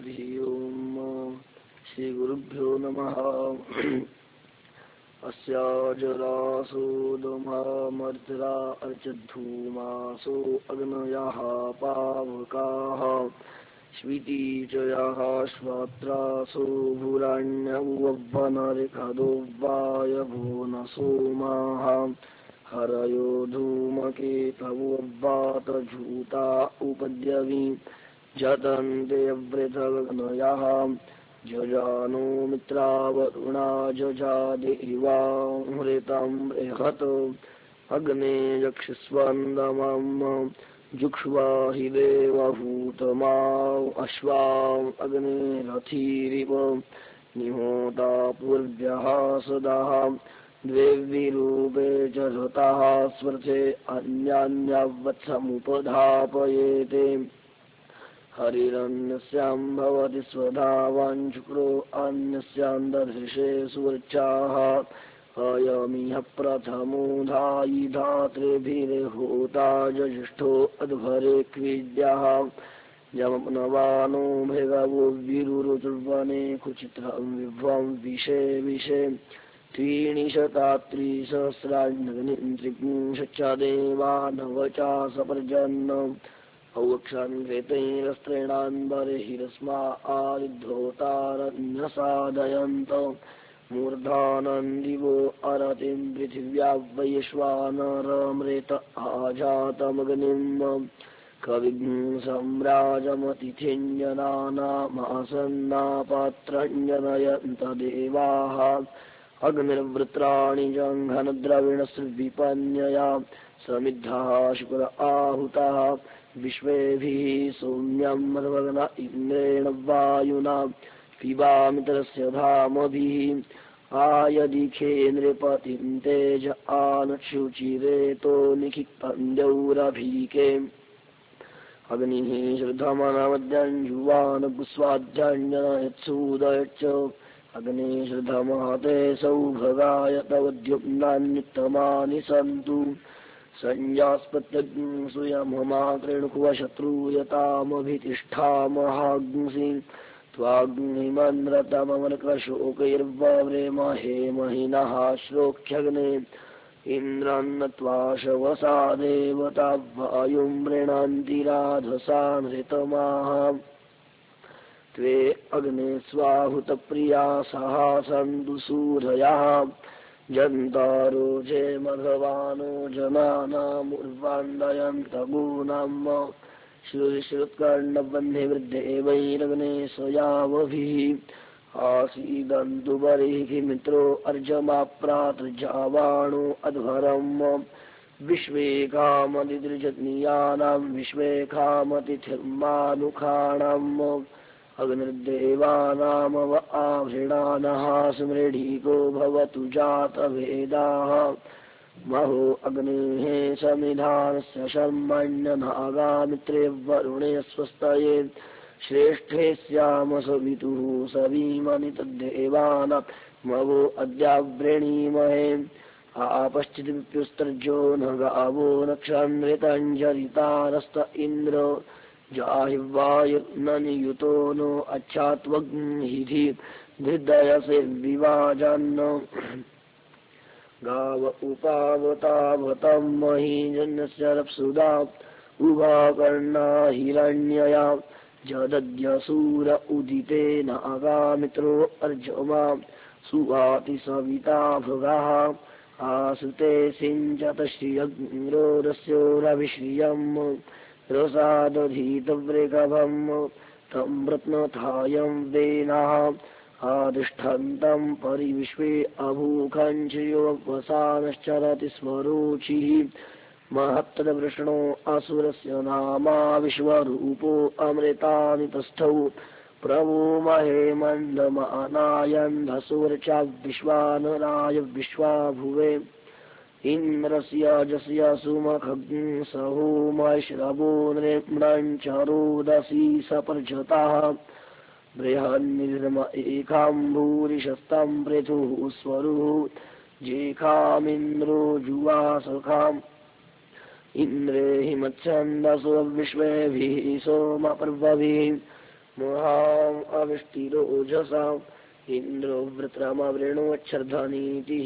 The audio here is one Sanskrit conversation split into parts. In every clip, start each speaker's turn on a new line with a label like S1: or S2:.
S1: हरिः ओम् श्रीगुरुभ्यो नमः। अस्याजरासोदमामर्त्रा अर्चद्धूमासो अग्नयः पावकाः श्वितीचयः श्वात्रासो भूराण्यवनरिखदो वायभो न सोमाः हरयो धूमकेतवोऽव्वातझूता उपद्यवी जतन्ते वृथगग्नयः जजानो मित्रावरुणा जजादेवामृतं बृहत् अग्ने यक्षस्वन्दमं जुक्ष्वा हि देवभूतमा अश्वाम् अग्ने रथिरिव निहोता पूर्व्यः सदा द्वे विरूपे च धृतः स्वर्थे अन्यान्यवत्समुपधापयेते हरिरन्यस्यां भवति स्वधावान् शुक्रो अन्यस्यां दधृषे सुवर्चाः अयमिह प्रथमो धायि धातृभिर्होता ज्येष्ठो अध्वरे क्रीड्यः यमनवानो भृगवो विरुरुचुर्वने कुचित्रं विभ्वं विषे त्रीणि शतात्रिसहस्राण्यग्निं त्रिपुंशच्च देवानवचा सपर्जन् औक्षान्घृतैरस्त्रेणान्बर्हिरस्मा आरिद्धोतारन्यसादयन्त मूर्धानन्दिवो अरतिं पृथिव्या वैश्वानरमृत आजातमग्निम् कविं सम्राजमतिथिञ्जनानामासन्नापात्रञ्जनयन्त देवाः अग्निर्वृत्राणि जङ्घनद्रविणस्विपन्यया समिद्धः शुक्र आहुतः विश्वेभिः सौम्यं मर्वग्न इन्द्रेण वायुना पिबामितरस्य धामभिः आयदिखे नृपतिं तेज आनक्षुचिरेतो निखिक्तन्द्यौरभीके अग्निः श्रद्धमनवद्यञ्जुवानगुस्वाध्याञ्जनयत्सूदयच्च अग्ने श्रद्धमहते सौभगाय तव द्युम्नान्युत्तमानि सन्तु संजास्पत्यग्निं सुयममाकृणुक्वशत्रूयतामभितिष्ठामहाग्ंसि त्वाग्निमन्रतममनकृशोकैर्वव्रेमहे महिनः श्लोक्ष्यग्ने इन्द्रन्नत्वा शवसा देवता वायुं मृणन्ति राधसानृतमाः त्वे अग्ने स्वाहुतप्रिया सहा सन्तु सूरयः जन्तारो जे मघवानो जनानामुर्वान्दयन्तगूनाम् श्रुतिश्रुत्कर्णबन्धिवृद्धेवैरग्ने स्वयावभिः आसीदन्तु बर्हिः मित्रो अर्जमाप्रातृजावाणो अध्वरम् विश्वे कामतिदृजनीयानां विश्वे कामतिथिर्मानुखाणाम् अग्निर्देवानामव आवृणानः स्मृढीको भवतु जातवेदाः महो अग्नेः समिधानस्य शर्मण्यनागामित्रे वरुणे स्वस्तये श्रेष्ठे स्याम सवितुः सवीमनि तद्देवानां मवो अद्यावृणीमहे आपश्चिद्विप्युस्तर्जो न गावो नक्षान्वितञ्जरितारस्त इन्द्र जाहिवायुर्न नियुतो नो अच्छात्वग्निधि धृदयसे विवाजन् गाव उपावतावतं महीजन्यस्य रप्सुदा उभाकर्णा हिरण्यया जदद्यसूर उदिते नागामित्रो अर्जमा सुवाति सविता भृगः आसुते सिञ्चत श्रियग्निरोरस्योरभिश्रियम् रसादधीतवृगभम् तं रत्नथायं वेनाः आदिष्ठन्तं परिविश्वे अभूखञ्चयोवसानश्चरति स्वरोचिः महत्तद्वृष्णो असुरस्य नामा विश्वरूपो अमृतानि तस्थौ प्रभो महे मन्दमानायन्धसूर्चा विश्वानराय विश्वाभुवे इन्द्रस्य जस्य सुमखग्ं सहोमश्रवो नृम्णञ्चरोदसी सपर्जतः बृहन्निर्म एकाम्भूरिशस्तं पृथुः स्वरुः जेखामिन्द्रो जुवासखाम् इन्द्रे हि मच्छन्दसो विश्वेभिः सोमपर्वभिः महाम् अविष्टिरोजसाम् इन्द्रो वृत्रमवृणोच्छर्धनीतिः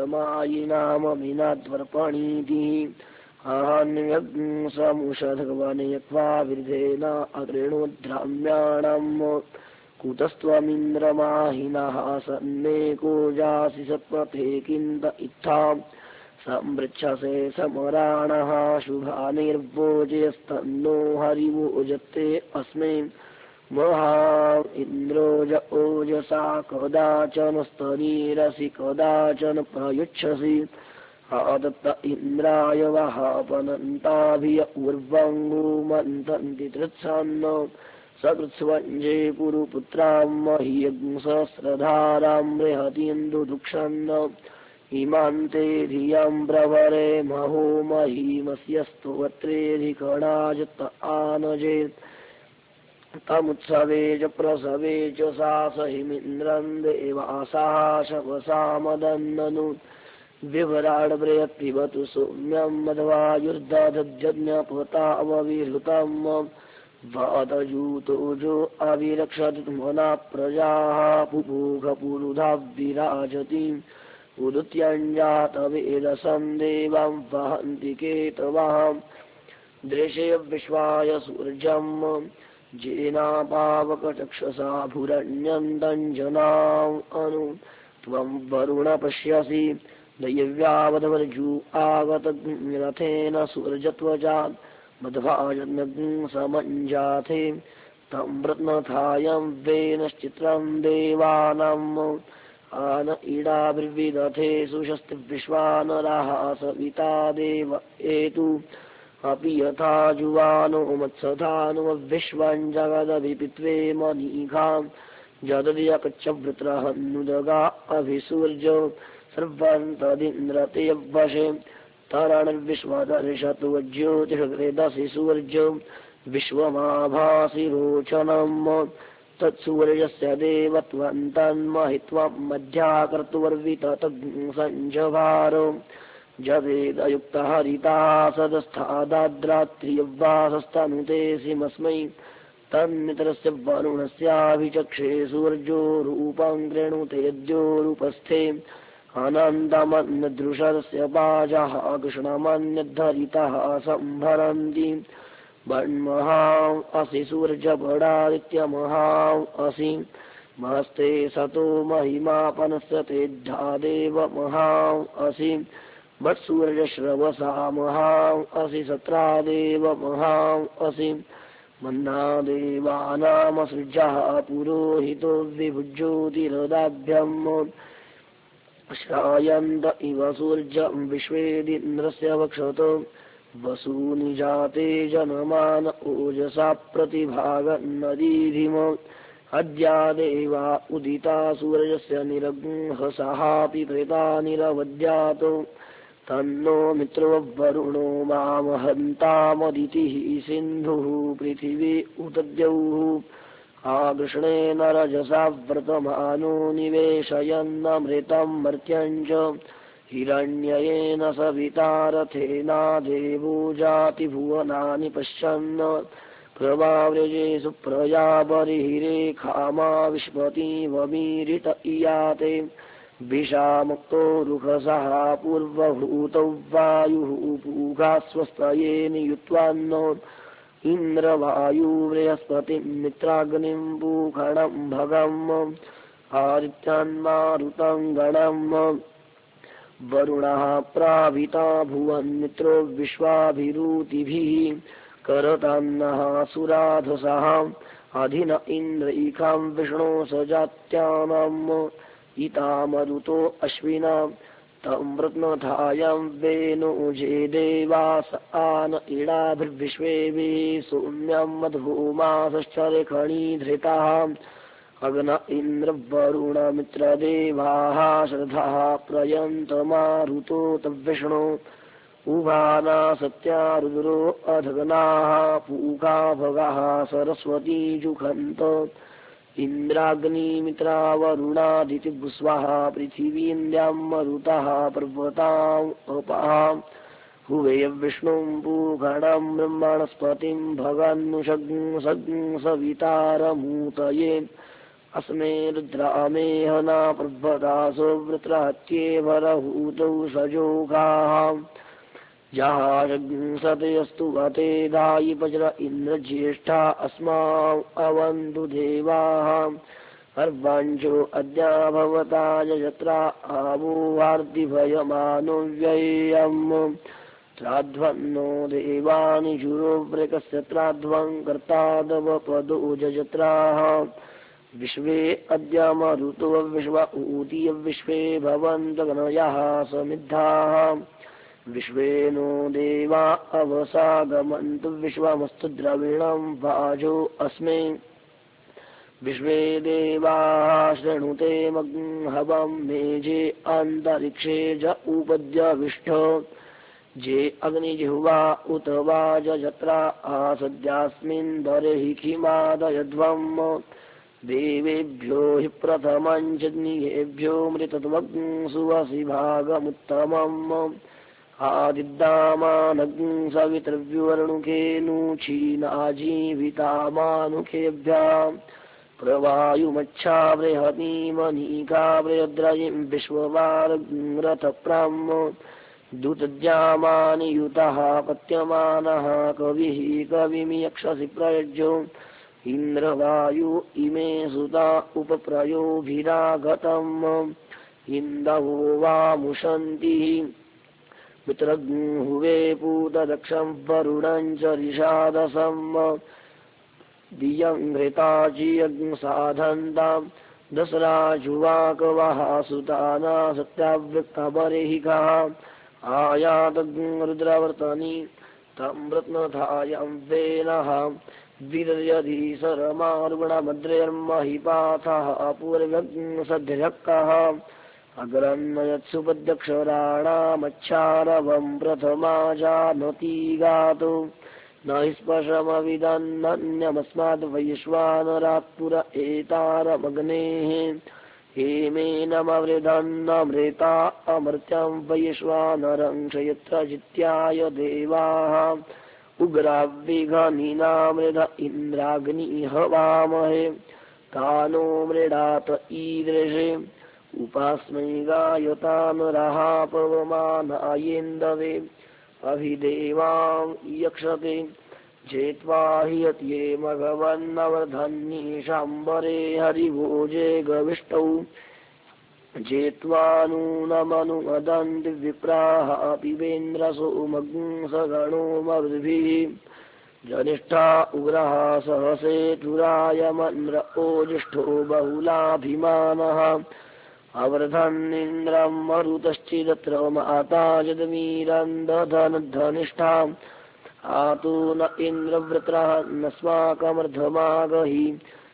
S1: प्रमायिनाममिनाद्वर्पणीतिः आहान्यग्समुषधगवनयत्वा विर्धेन अगृणोद्राम्याणाम् कुतस्त्वमिन्द्रमाहिनः सन्नेको जासि सत्पथे किन्त इत्थाम् सम्पृच्छसे समराणः शुभानिर्वोजयस्तन्नो हरिवोजत्ते अस्मै महा इन्द्रोज ओजसा कदाचन स्तनीरसि कदाचन प्रयुच्छसि आदत्त इन्द्राय वहापनन्ताभिय उर्वङ्गो मन्तन्ति तृत्सन्न सकृत्स्वञ्जे पुरुपुत्रां मह्यग्सहस्रधारां बृहतीन्दुदुक्षन्न इमान्ते धियं प्रवरे महो महीमस्यस्तोत्रेऽधिकणाजत आनजेत् तमुत्सवे च प्रसवे च सासहिमिन्द्रं देवासाः शवसा मदन्ननु विवराड्बृहत्पिबतु सौम्यं मध्वायुर्दधज्जज्ञपतावविहृतं वातजूतोजो अविरक्षतु मना प्रजाः पुपूघपुरुधा विराजति उदुत्यञ्जातवेदसं देवां वहन्ति केतवाम् दृशे विश्वाय सूर्यम् जेनापावकचक्षसा भुरण्यन्तञ्जनाम् अनु त्वं वरुण पश्यसि दैव्यावधवर्जू आगतरथेन सूर्यत्वजात् मध्वाजनग्ं समञ्जाथे तं रत्नथायं वेनश्चित्रं देवानाम् आन ईडाभिर्विदथे सुषस्ति विश्वानराः सविता देव एतु अपि यथा जुवानो मत्सधानो विश्वं जगदभिपित्वे मनीघां जदधियकच्चवृत्रहन्नुदगा अभिसूर्य सर्वं तदिन्द्रते वशे तरणविश्वदर्शतु ज्योतिषकृदसि सूर्य विश्वमाभासि रोचनम् तत्सूर्यस्य देवत्वं तन्महित्वं मध्याकर्तुर्विततसञ्जभार जवेदयुक्तः हरितः सदस्थादाद्रात्रियवासस्तनुते तन्मित्रस्य वरुणस्याभिचक्षे सूर्यो रूपं गृणुतेद्योरूपस्थे अनन्तमन्यदृशस्य बाजः कृष्णमन्यद्धरितः सम्भरन्ति वन्महाम् असि सूर्यपडादित्यमहाम् असि महस्ते सतो महिमापनस्य तेऽद्धा देव महाम् असि वत्सूर्यश्रवसा महाम् असि सत्रादेव महाम् असि मन्ना देवानामसृजः पुरोहितो विभुज्योतिरदाभ्यम् श्रायन्त इव सूर्यं विश्वेदिन्द्रस्य वक्षत वसूनि जाते जनमान ओजसा प्रतिभागन्नदीधिम अद्या देवा उदिता सूर्यस्य निरग्ंहसहापि प्रेता निरवद्यात् तन्नो मित्रो वरुणो मामहन्तामदितिः सिन्धुः पृथिवी उत द्यौः आकृष्णेन रजसा व्रतमानो निवेशयन्नमृतं मर्त्यं च हिरण्ययेन सविता रथेना देवो जाति भुवनानि पश्यन् प्रभाव्रजे सुप्रजा बर्हिरेखामा विश्वतीवमीरित इयाते विषामुक्तो रुखसः पूर्वभूतौ वायुः पूगा स्वस्तये नियुत्वान्नो इन्द्रवायु बृहस्पतिं मित्राग्निं पूखणं भगम् आदित्यान्मारुतं गणम् वरुणः प्राविता भुवन्मित्रो विश्वाभिरूतिभिः करतन्नः सुराधसः अधिन इन्द्रैकां विष्णो सजात्यानाम् इतामरुतो अश्विना तं रत्नथायं वेणुजे देवास आन इडाभिर्विश्वेभिः सौम्यं मधुमासश्चरखणीधृतः अग्न इन्द्रवरुणमित्रदेवाः श्रद्धः प्रयन्तमारुतो तद्विष्णो उभाना सत्या रुद्रो अधगनाः पूका भगः सरस्वती जुखन्त इन्द्राग्निमित्रा वरुणादितिभुस्वः पृथिवीन्द्यां मरुतः पर्वताम् अपः हुवेयविष्णुं पूगणं ब्रह्मणस्पतिं भगन्नुषग्ं सवितारमूतये अस्मे रुद्रामेहना प्रभदासो वृत्रहत्ये भरहूतौ सजोगाः जहाजग्ंसतेऽस्तु वते दायि वज्र इन्द्रज्येष्ठा अस्मावन्तु देवाः अर्वाञ्चो अद्या भवता यत्रा आवो वार्तिभयमानो व्ययम् त्राध्वन्नो देवानि जुरोव्रकस्य त्राध्वं कर्तादवपदो जत्राः विश्वे अद्य मरुतो विश्व ऊतीय विश्वे भवन्तगणयः समिद्धाः विश्वे नो देवा अवसागमन्तु विश्वमस्तु द्रविणं वाजो अस्मे विश्वे देवाः शृणुते मग्हवं मेजे अन्तरिक्षे ज उपद्यविष्ठ जे अग्निजिह्वा उत वाज जत्रा आसद्यास्मिन् दर्हि किमादयध्वम् देवेभ्यो हि प्रथमं जज्ञेभ्यो मृतत्वं सुवसि भागमुत्तमम् आदिद्दामानग्ं सवितृव्युवर्णुकेऽनुक्षीणाजीवितामानुकेभ्याम् प्रवायुमच्छा बृहतीमनीका बृहद्रयिं विश्ववारथप्राम् दूतद्यामानि युतः पत्यमानः कविः कविमियक्षसि प्रयज्यो इन्द्रवायु इमे सुता उपप्रयोभिरागतम् इन्दवो वामुषन्तिः मित्रहुवे पूतदक्षं वरुणं च रिषादसम् दियं घृताजियज्ञ साधन्तां दशराजुवाकवः सुताना सत्याव्यक्तबर्हिकः आयातज्ञ रुद्रवर्तनी तं रत्नधायं वेनः विदर्यधि सरमारुगणभद्रेर्महिपाथः अपूर्वज्ञ सध्यक्कः अग्रन्नयत्सुपद्यक्षराणामच्छारवं प्रथमा जानति गातो न हि स्पर्शमविदन्नन्यमस्माद्वैश्वानरात्पुर एतारमग्नेः हेमेनमवृधन्नमृता अमर्त्यं वैश्वानरं क्षयत्र जित्याय देवाः उग्राविघनिनामृध इन्द्राग्निः हवामहे तानो मृडात ईदृशे उपास्मै गायतानरः पवमानायेन्दवे अभिदेवां यक्षते जेत्वा हि यत्ये मघवन्नवर्धन्नीशाम्बरे हरिभोजे गविष्टौ जेत्वा नूनमनुमदन्ति विप्राः पिबेन्द्रसो मग्ंसगणो मरुद्भिः जनिष्ठा उग्रः सहसेतुरायमन्द्र ओजिष्ठो बहुलाभिमानः अवर्धन्निन्द्रं मरुतश्चिदत्र माता जदमीरन्दधनधनिष्ठाम् आतु न इन्द्रवृत्रः नस्माकमर्धमागहि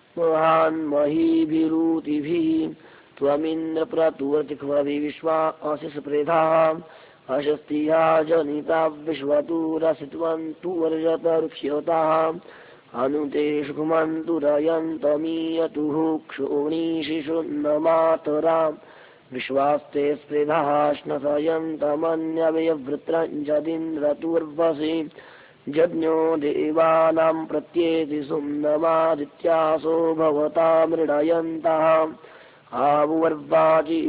S1: महान्महीभिरूतिभिः त्वमिन्द्रप्रतुवर्तिक्वभि विश्वा अशिषप्रेधाः अशस्तिहा जनिता विश्वतुरसित्वन्तु वर्जतरुक्ष्यताः अनुते सुखमन्तुरयन्तमीयतुः क्षोणीशिशुन्नमातरा विश्वास्ते स्पृधः श्नसयन्तमन्यवयवृत्रञ्जदिन्द्रतुर्वसि जज्ञो देवानां प्रत्येति सुम्नमादित्यासो भवता मृडयन्तः आवर्वाचि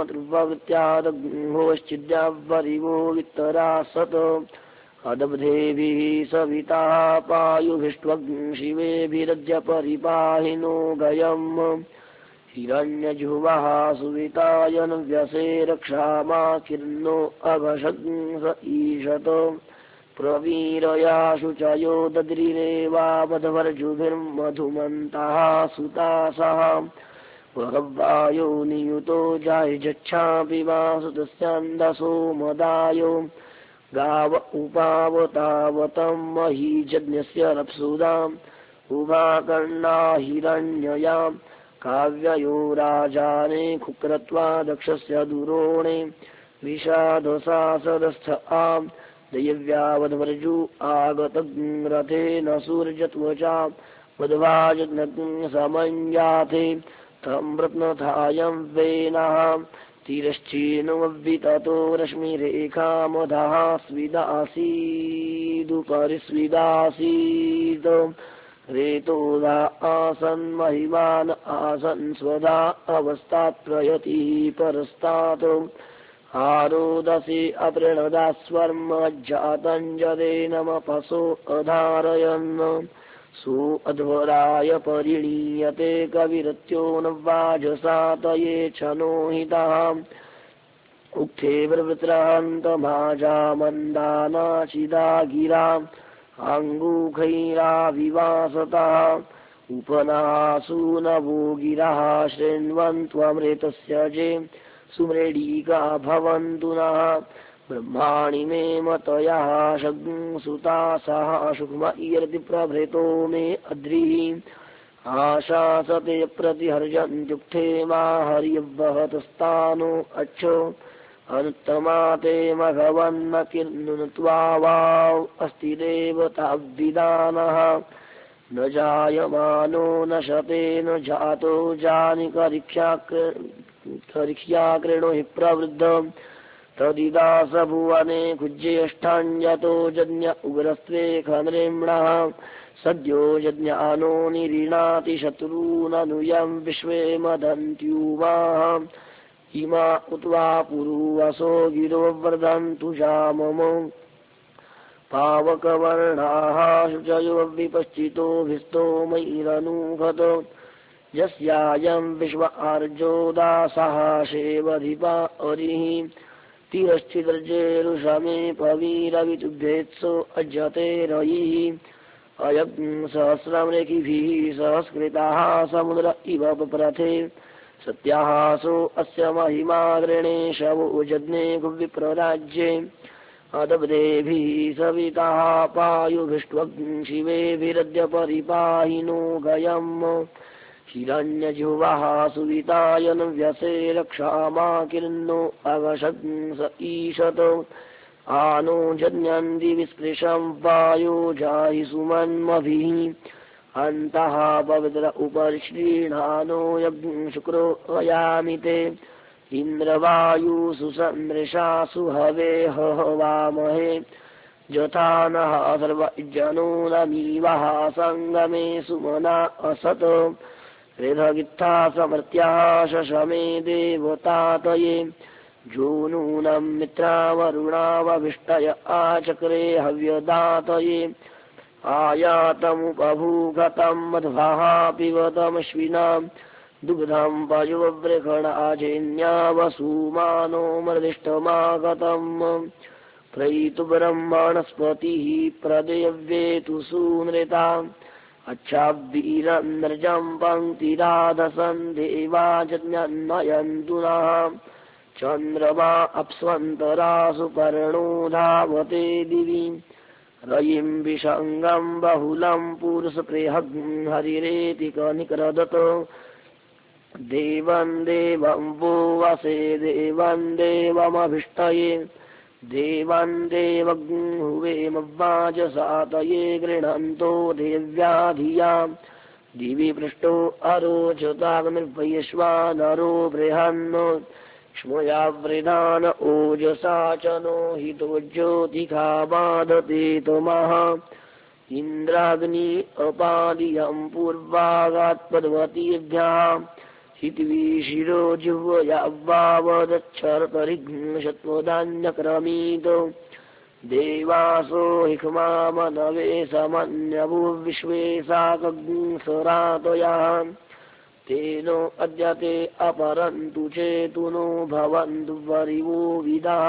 S1: सुमतृवृत्यादग्होश्चिद्यावरिवो वित्तरा सत अदब्धेभिः सविताः पायुभिष्ट्वग्ं शिवेभिरद्य परिपाहिनो गयम् हिरण्यजुवः सुवितायन व्यसे रक्षामा किर्नो अघशग्ं स ईशत प्रवीरया शुचयो दद्रिरेवावधवर्जुभिर्मधुमन्तः सुतासः वहवायो नियुतो जायजच्छापि वासुतस्यान्दसो मदायो गाव उपावतावतं महीजज्ञस्य रप्सुदाम् उभाकर्णा हिरण्ययाम् काव्ययो राजाने कुक्रत्वा दक्षस्य दुरोणे विषादसासदस्थ आम् दैव्यावधवर्जु आगतरथेन सूर्यत्वचा वध्वाजज्ञ समञ्जाते तं रत्नधायं वेनः तिरश्चेनोऽव्विततो रश्मिरेखामधः स्विदासीदुपरिस्विदासीत् रेतोदा आसन् महिमान आसन् स्वदा अवस्तात् प्रयतिः परस्तात् आरोदसी अपृणदा स्वर्म जातञ्जलेनमपसो अधारयन् सो अध्वराय परिणीयते कविरत्यो न वाजसातये छनोहितः उक्थे वृत्रहन्तमाजा मन्दानाचिदा गिरा अङ्गुखैराविवासतः उपनासु नवो गिरः शृण्वन्त्वमृतस्य जे सुमृडीका भवन्तु नः ब्रह्माणि मे मतयः शग्ंसुता सह शुक्म ईर्ति प्रभृतो मे अद्रिः आशासते प्रतिहर्जन्त्युक्थे मा हर्यवहतस्तानो अच्छो अनुत्तमा ते मघवन्न किन्नुत्वा वाव अस्ति देवताविदानः न जायमानो न शते न जातो जानि करिष्या कृणो हि प्रवृद्ध तदिदास भुवने कुज्येष्ठाञ्जतो जज्ञ उग्रस्त्वे खनृम्णः सद्यो जज्ञानो निरीणाति शत्रूननुयं विश्वे मदन्त्युमाः इमा उत्वा पुरुवसो गिरो वर्धन्तु जामम पावकवर्णाः शुचयो विपश्चितोभिस्तोमैरनुघत यस्यायं विश्व आर्जो दासः शेवधिपा अरिः तिरश्चिदर्जेरुषमे पवीरवितुभ्येत्सो अज्यते रयिः अयज्ञ सहस्रमृकिभिः सहस्कृताः समुद्र इव पप्रथे सत्यासो अस्य महिमा गृणेशवो जज्ञे विप्रराज्ये अदब्देभिः सविताः पायुभिष्ट्वग् शिवेभिरद्य परिपाहिनो गयम् हिरण्यजुवः सुवितायन व्यसे रक्षामा किन्नो अवशग्ंस ईशत आनो जन्यन्ति विस्पृशं वायो जाहि सुमन्मभिः अन्तः पवित्र उपरिश्रीणानो यज्ञ शुक्रो अयामि ते इन्द्रवायुषु सन्दृशासु हवे हवामहे यथा नः सर्वजनो नमीवः सङ्गमे सुमना असत हृदगित्था समर्त्याः शशमे देवतातये जो नूनं मित्रावरुणावभिष्टय आचक्रे हव्यदातये आयातमुपभूगतं मध्वः पिबतमश्विनां दुग्धं पयोवृखणाजेन्यावसूमानो मर्दिष्टमागतम् प्रयितु ब्रह्मणस्पतिः प्रदेव्येतु सूनृता अच्छावीरन्द्रजं पङ्क्तिराधसन् देवा जज्ञन्नयन्तु नः चन्द्रमा अप्स्वन्तरासु पर्णो धावते दिवि रयिं विषङ्गं बहुलं पुरुषप्रेहग्ं हरिरेति कनिक्रदत देवं देवं वो वसे देवं देवमभिष्टये देवं देवग्हुवेमवाजसातये गृह्णन्तो देव्या धिया दिवि पृष्टो अरोचताग्निर्वैश्वानरो बृहन् क्ष्मया ओजसा च नो हितो ज्योतिखा बाधते तमः इन्द्राग्नि अपादियं पूर्वागात्पद्वतीभ्यः हित्वी शिरो जिह्वया वावदच्छर्तरिघ्नशत्वदान्यक्रमीत देवासो हिक्मामनवे समन्यभू विश्वे साकग्सरातयः तेनो अद्यते अपरन्तु चेतुनो भवन्तु वरिवो विदाः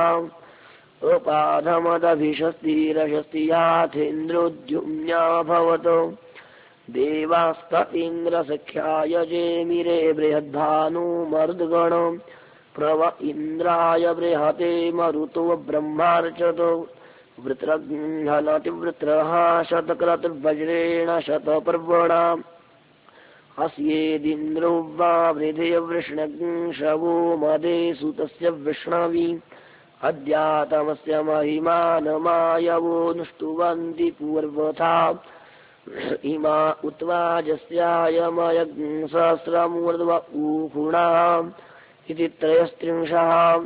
S1: अपाधमदभिषस्तिरशस्तियाथेन्द्रोद्युम्न्या भवत देवास्त इन्द्रसख्याय जेमिरे बृहद्भानु मरुद्गण प्रव इन्द्राय बृहते मरुतो ब्रह्मार्चत वृत्रघ्नतिवृत्रः शतक्रतुर्वज्रेण शतपर्वणा अस्येदिन्द्रो वा वृधे वृष्णशवो मदे सुतस्य विष्णवी अद्यातमस्य महिमानमायवो नुष्टुवन्ति पूर्वथा इमा उत्वाजस्यायमयज्ञ सहस्रमूर्ध्व ऊखुणा इति त्रयस्त्रिंशः